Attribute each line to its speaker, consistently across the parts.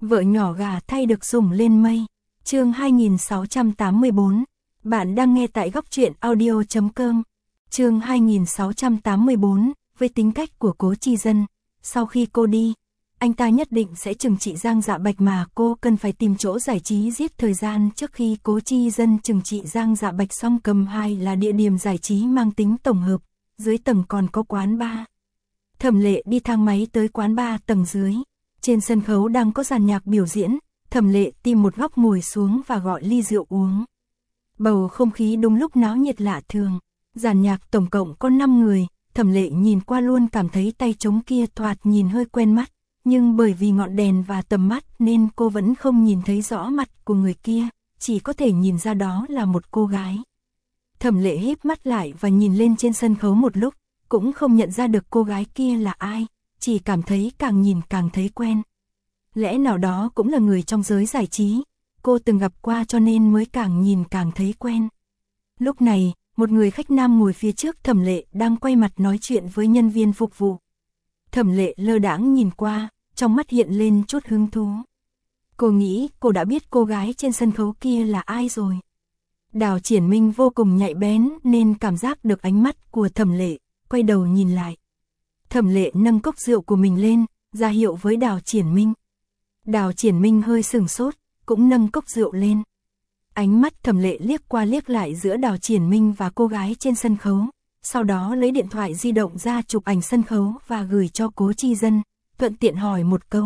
Speaker 1: Vợ nhỏ gà thay được sủng lên mây. Chương 2684. Bạn đang nghe tại góc truyện audio.com. Chương 2684. Với tính cách của Cố Chi Dân, sau khi cô đi, anh ta nhất định sẽ trừng trị Giang Dạ Bạch, mà cô cần phải tìm chỗ giải trí giết thời gian trước khi Cố Chi Dân trừng trị Giang Dạ Bạch xong. Cầm 2 là địa điểm giải trí mang tính tổng hợp, dưới tầng còn có quán bar. Thẩm Lệ đi thang máy tới quán bar tầng dưới. Trên sân khấu đang có dàn nhạc biểu diễn, Thẩm Lệ tìm một góc ngồi xuống và gọi ly rượu uống. Bầu không khí đúng lúc náo nhiệt lạ thường. Dàn nhạc tổng cộng có 5 người, Thẩm Lệ nhìn qua luôn cảm thấy tay trống kia thoạt nhìn hơi quen mắt, nhưng bởi vì ngọn đèn và tầm mắt nên cô vẫn không nhìn thấy rõ mặt của người kia, chỉ có thể nhìn ra đó là một cô gái. Thẩm Lệ híp mắt lại và nhìn lên trên sân khấu một lúc, cũng không nhận ra được cô gái kia là ai, chỉ cảm thấy càng nhìn càng thấy quen. Lẽ nào đó cũng là người trong giới giải trí, cô từng gặp qua cho nên mới càng nhìn càng thấy quen. Lúc này, một người khách nam ngồi phía trước Thẩm Lệ đang quay mặt nói chuyện với nhân viên phục vụ. Thẩm Lệ lơ đãng nhìn qua, trong mắt hiện lên chút hứng thú. Cô nghĩ cô đã biết cô gái trên sân khấu kia là ai rồi. Đào Triển Minh vô cùng nhạy bén nên cảm giác được ánh mắt của Thẩm Lệ, quay đầu nhìn lại. Thẩm Lệ nâng cốc rượu của mình lên, ra hiệu với Đào Triển Minh. Đào Triển Minh hơi sửng sốt, cũng nâng cốc rượu lên. Ánh mắt Thẩm Lệ liếc qua liếc lại giữa Đào Triển Minh và cô gái trên sân khấu, sau đó lấy điện thoại di động ra chụp ảnh sân khấu và gửi cho Cố Chi Dân, thuận tiện hỏi một câu.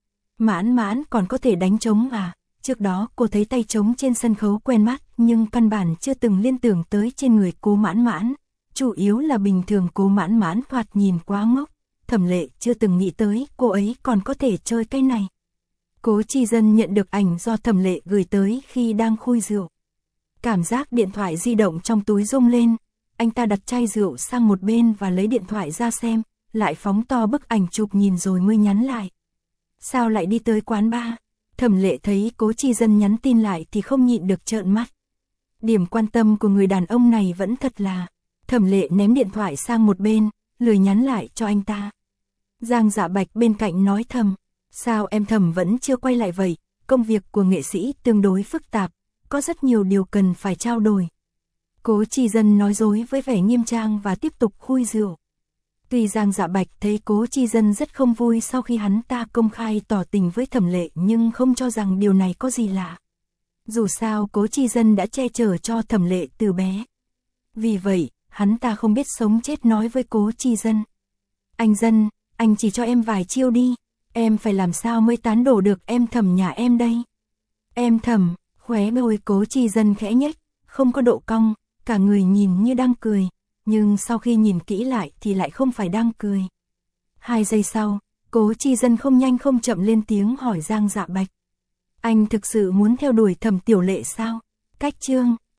Speaker 1: Mãn Mãn còn có thể đánh trống à? Trước đó cô thấy tay trống trên sân khấu quen mắt, nhưng căn bản chưa từng liên tưởng tới trên người Cố Mãn Mãn. Chủ yếu là bình thường Cố Mãn Mãn thoạt nhìn quá ngốc, Thẩm Lệ chưa từng nghĩ tới cô ấy còn có thể chơi cái này. Cố Chi Dân nhận được ảnh do Thẩm Lệ gửi tới khi đang khui rượu. Cảm giác điện thoại di động trong túi rung lên, anh ta đặt chai rượu sang một bên và lấy điện thoại ra xem, lại phóng to bức ảnh chụp nhìn rồi mới nhắn lại. Sao lại đi tới quán bar? Thẩm Lệ thấy Cố Chi Dân nhắn tin lại thì không nhịn được trợn mắt. Điểm quan tâm của người đàn ông này vẫn thật là... Thẩm Lệ ném điện thoại sang một bên, lười nhắn lại cho anh ta. Giang Dạ Bạch bên cạnh nói thầm. Sao em Thẩm vẫn chưa quay lại vậy? Công việc của nghệ sĩ tương đối phức tạp, có rất nhiều điều cần phải trao đổi. Cố Chi Dân nói dối với vẻ nghiêm trang và tiếp tục khui rượu. Tuy Giang Dạ Bạch thấy Cố Chi Dân rất không vui sau khi hắn ta công khai tỏ tình với Thẩm Lệ, nhưng không cho rằng điều này có gì lạ. Dù sao Cố Chi Dân đã che chở cho Thẩm Lệ từ bé. Vì vậy, hắn ta không biết sống chết nói với Cố Chi Dân. Anh Dân, anh chỉ cho em vài chiêu đi. Em phải làm sao mới tán đổ được em Thẩm nhà em đây? Em Thẩm, khóe môi Cố Chi Dân khẽ nhếch, không có độ cong, cả người nhìn như đang cười, nhưng sau khi nhìn kỹ lại thì lại không phải đang cười. 2 giây sau, Cố Chi Dân không nhanh không chậm lên tiếng hỏi Giang Dạ Bạch. Anh thực sự muốn theo đuổi Thẩm Tiểu Lệ sao? Cách chương